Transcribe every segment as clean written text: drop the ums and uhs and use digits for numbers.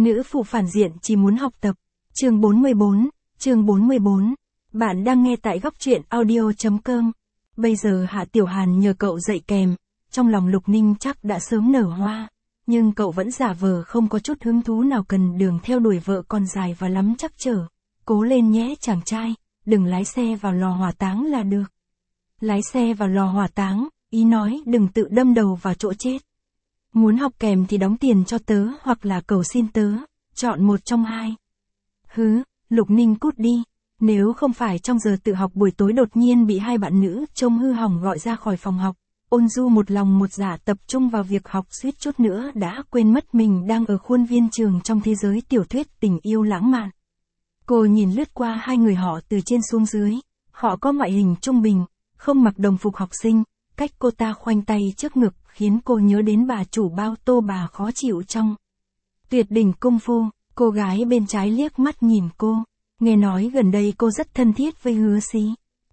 Nữ phụ phản diện chỉ muốn học tập. Chương 44. Bạn đang nghe tại góc truyện audio.com. Bây giờ Hạ Tiểu Hàn nhờ cậu dạy kèm, trong lòng Lục Ninh chắc đã sớm nở hoa, nhưng cậu vẫn giả vờ không có chút hứng thú nào, cần đường theo đuổi vợ còn dài và lắm trắc trở. Cố lên nhé chàng trai, đừng lái xe vào lò hỏa táng là được. Lái xe vào lò hỏa táng, ý nói đừng tự đâm đầu vào chỗ chết. Muốn học kèm thì đóng tiền cho tớ hoặc là cầu xin tớ, chọn một trong hai. Hứ, Lục Ninh cút đi. Nếu không phải trong giờ tự học buổi tối đột nhiên bị hai bạn nữ trông hư hỏng gọi ra khỏi phòng học, Ôn Du một lòng một dạ tập trung vào việc học, suýt chút nữa đã quên mất mình đang ở khuôn viên trường trong thế giới tiểu thuyết tình yêu lãng mạn. Cô nhìn lướt qua hai người họ từ trên xuống dưới, họ có ngoại hình trung bình, không mặc đồng phục học sinh, cách cô ta khoanh tay trước ngực khiến cô nhớ đến bà chủ bao tô bà khó chịu trong Tuyệt đỉnh công phu. Cô gái bên trái liếc mắt nhìn cô, nghe nói gần đây cô rất thân thiết với Hứa Xí.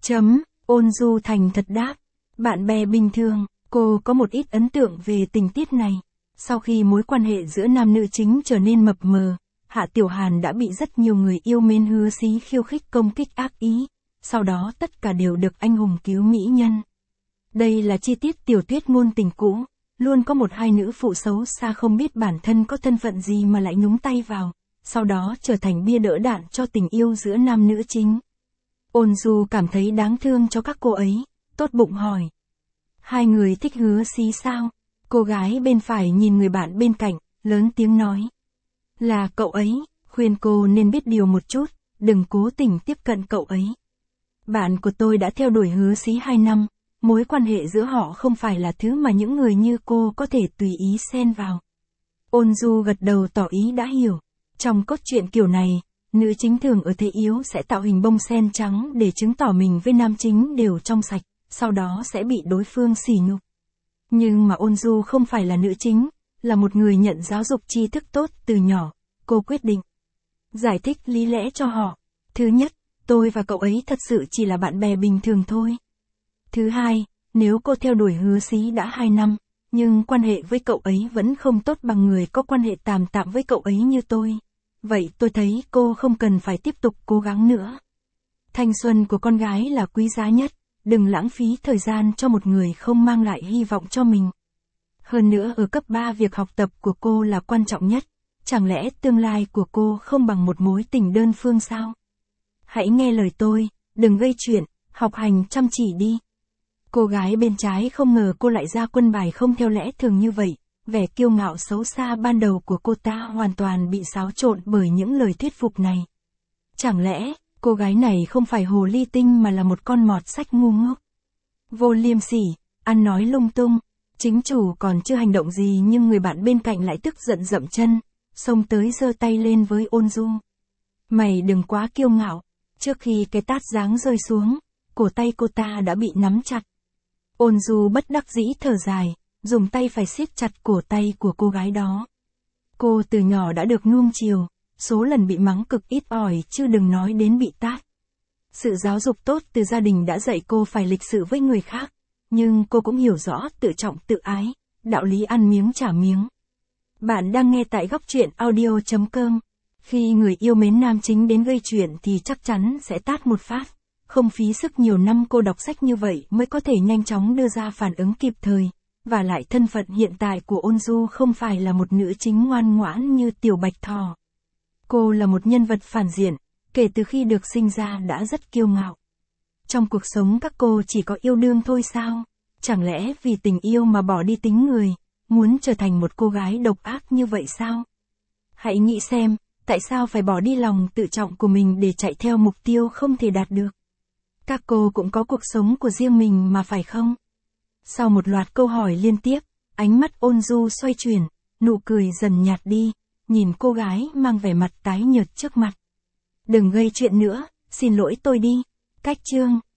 Ôn Du thành thật đáp, bạn bè bình thường. Cô có một ít ấn tượng về tình tiết này. Sau khi mối quan hệ giữa nam nữ chính trở nên mập mờ, Hạ Tiểu Hàn đã bị rất nhiều người yêu mến Hứa Xí khiêu khích công kích ác ý, sau đó tất cả đều được anh hùng cứu mỹ nhân. Đây là chi tiết tiểu thuyết ngôn tình cũ, luôn có một hai nữ phụ xấu xa không biết bản thân có thân phận gì mà lại nhúng tay vào, sau đó trở thành bia đỡ đạn cho tình yêu giữa nam nữ chính. Ôn Du cảm thấy đáng thương cho các cô ấy, tốt bụng hỏi. Hai người thích Hứa Xí sao? Cô gái bên phải nhìn người bạn bên cạnh, lớn tiếng nói. Là cậu ấy, khuyên cô nên biết điều một chút, đừng cố tình tiếp cận cậu ấy. Bạn của tôi đã theo đuổi Hứa Xí 2 năm, mối quan hệ giữa họ không phải là thứ mà những người như cô có thể tùy ý xen vào. Ôn Du gật đầu tỏ ý đã hiểu. Trong cốt truyện kiểu này, nữ chính thường ở thế yếu sẽ tạo hình bông sen trắng để chứng tỏ mình với nam chính đều trong sạch, sau đó sẽ bị đối phương sỉ nhục. Nhưng mà Ôn Du không phải là nữ chính, là một người nhận giáo dục tri thức tốt từ nhỏ. Cô quyết định giải thích lý lẽ cho họ. Thứ nhất, tôi và cậu ấy thật sự chỉ là bạn bè bình thường thôi. Thứ hai, nếu cô theo đuổi Hứa Xí đã 2 năm, nhưng quan hệ với cậu ấy vẫn không tốt bằng người có quan hệ tạm với cậu ấy như tôi, vậy tôi thấy cô không cần phải tiếp tục cố gắng nữa. Thanh xuân của con gái là quý giá nhất, đừng lãng phí thời gian cho một người không mang lại hy vọng cho mình. Hơn nữa ở cấp 3 việc học tập của cô là quan trọng nhất, chẳng lẽ tương lai của cô không bằng một mối tình đơn phương sao? Hãy nghe lời tôi, đừng gây chuyện, học hành chăm chỉ đi. Cô gái bên trái không ngờ cô lại ra quân bài không theo lẽ thường như vậy, vẻ kiêu ngạo xấu xa ban đầu của cô ta hoàn toàn bị xáo trộn bởi những lời thuyết phục này. Chẳng lẽ, cô gái này không phải hồ ly tinh mà là một con mọt sách ngu ngốc? Vô liêm sỉ, ăn nói lung tung, chính chủ còn chưa hành động gì nhưng người bạn bên cạnh lại tức giận dậm chân, xông tới giơ tay lên với Ôn Du. Mày đừng quá kiêu ngạo. Trước khi cái tát giáng rơi xuống, cổ tay cô ta đã bị nắm chặt. Ôn Du bất đắc dĩ thở dài, dùng tay phải siết chặt cổ tay của cô gái đó. Cô từ nhỏ đã được nuông chiều, số lần bị mắng cực ít ỏi chứ đừng nói đến bị tát. Sự giáo dục tốt từ gia đình đã dạy cô phải lịch sự với người khác, nhưng cô cũng hiểu rõ tự trọng tự ái, đạo lý ăn miếng trả miếng. Bạn đang nghe tại góc truyện audio.com. Khi người yêu mến nam chính đến gây chuyện thì chắc chắn sẽ tát một phát. Không phí sức nhiều năm cô đọc sách như vậy mới có thể nhanh chóng đưa ra phản ứng kịp thời. Và lại thân phận hiện tại của Ôn Du không phải là một nữ chính ngoan ngoãn như Tiểu Bạch Thỏ. Cô là một nhân vật phản diện, kể từ khi được sinh ra đã rất kiêu ngạo. Trong cuộc sống các cô chỉ có yêu đương thôi sao? Chẳng lẽ vì tình yêu mà bỏ đi tính người, muốn trở thành một cô gái độc ác như vậy sao? Hãy nghĩ xem, tại sao phải bỏ đi lòng tự trọng của mình để chạy theo mục tiêu không thể đạt được? Các cô cũng có cuộc sống của riêng mình mà phải không? Sau một loạt câu hỏi liên tiếp, ánh mắt Ôn Du xoay chuyển, nụ cười dần nhạt đi, nhìn cô gái mang vẻ mặt tái nhợt trước mặt. Đừng gây chuyện nữa, xin lỗi tôi đi. Cách chương